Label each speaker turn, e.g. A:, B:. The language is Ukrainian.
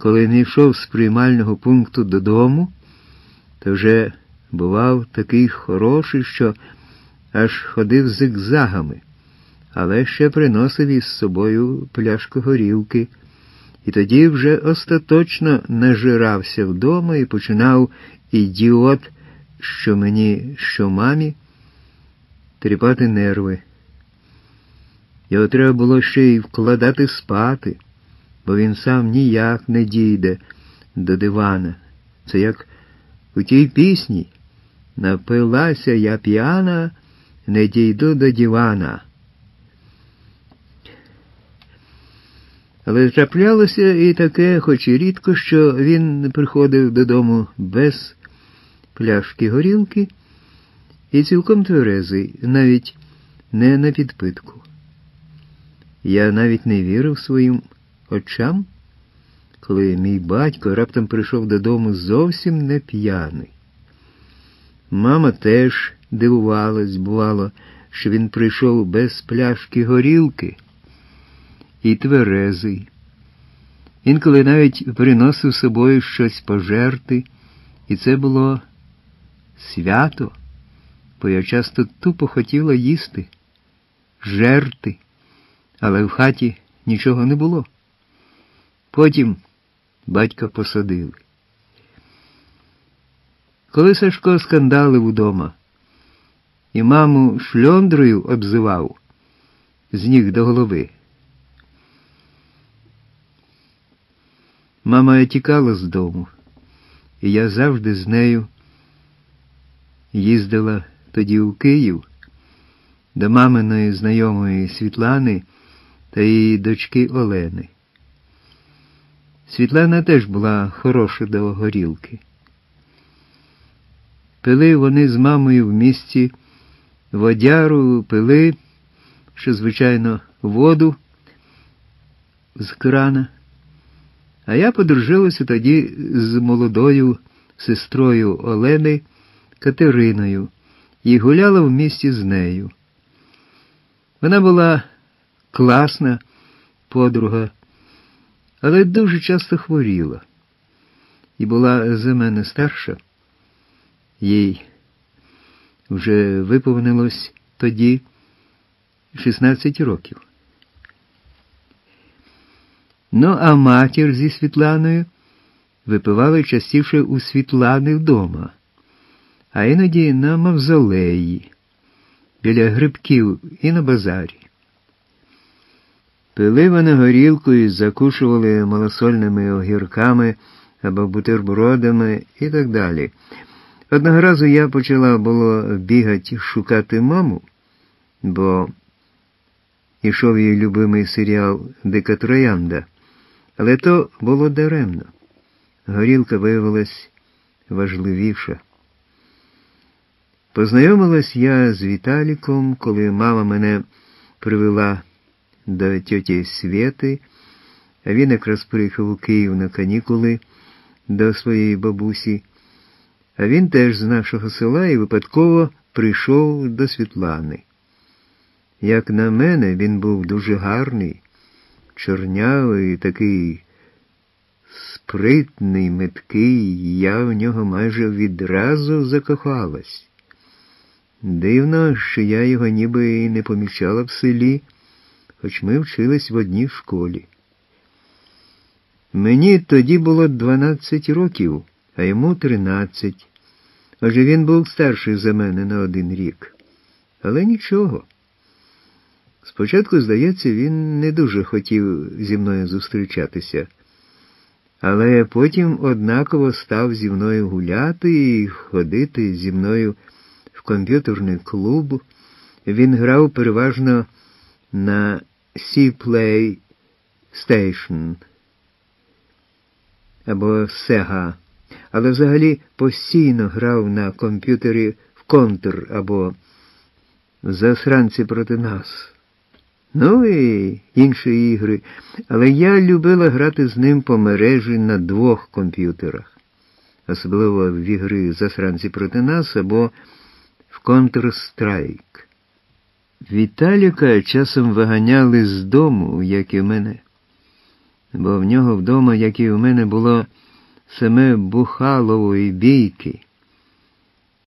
A: коли не йшов з приймального пункту додому, то вже бував такий хороший, що аж ходив зигзагами, але ще приносив із собою пляшку горілки, і тоді вже остаточно нажирався вдома і починав ідіот, що мені, що мамі, тріпати нерви. Його треба було ще й вкладати спати, бо він сам ніяк не дійде до дивана. Це як у тій пісні «Напилася я п'яна, не дійду до дивана». Але траплялося і таке, хоч і рідко, що він приходив додому без пляшки горілки і цілком тверезий, навіть не на підпитку. Я навіть не вірив своїм очам, коли мій батько раптом прийшов додому зовсім не п'яний. Мама теж дивувалась, бувало, що він прийшов без пляшки горілки і тверезий. Інколи навіть приносив з собою щось пожерти, і це було свято, бо я часто тупо хотіла їсти, жерти, але в хаті нічого не було. Потім батька посадили. Коли Сашко скандалив удома і маму шльондрою обзивав з ніг до голови, мама тікала з дому, і я завжди з нею їздила тоді у Київ до маминої знайомої Світлани та її дочки Олени. Світлана теж була хороша до горілки. Пили вони з мамою в місті водяру, пили, що, звичайно, воду з крана. А я подружилася тоді з молодою сестрою Олени Катериною і гуляла в місті з нею. Вона була класна подруга, але дуже часто хворіла і була за мене старша. Їй вже виповнилось тоді 16 років. Ну, а матір зі Світланою випивали частіше у Світлани вдома, а іноді на Мавзолеї, біля Грибків і на базарі. Пили вони горілку і закушували малосольними огірками або бутербродами і так далі. Одного разу я почала було бігати шукати маму, бо ішов її любимий серіал «Дика троянда», але то було даремно. Горілка виявилась важливіша. Познайомилась я з Віталіком, коли мама мене привела до тьоті Свєти, а він якраз приїхав у Київ на канікули до своєї бабусі. А він теж з нашого села і випадково прийшов до Світлани. Як на мене, він був дуже гарний, чорнявий, такий спритний, меткий, я в нього майже відразу закохалась. Дивно, що я його ніби і не помічала в селі, хоч ми вчились в одній школі. Мені тоді було 12 років, а йому 13. Отже, він був старший за мене на 1 рік. Але нічого. Спочатку, здається, він не дуже хотів зі мною зустрічатися. Але потім однаково став зі мною гуляти і ходити зі мною в комп'ютерний клуб. Він грав переважно на C-Play Station або Sega, але взагалі постійно грав на комп'ютері в Контр або «Засранці проти нас». Ну і інші ігри, але я любила грати з ним по мережі на 2 комп'ютерах, особливо в ігри «Засранці проти нас» або в Counter-Strike. Віталіка часом виганяли з дому, як і мене. бо в нього вдома, як і в мене, було саме Бухалової бійки.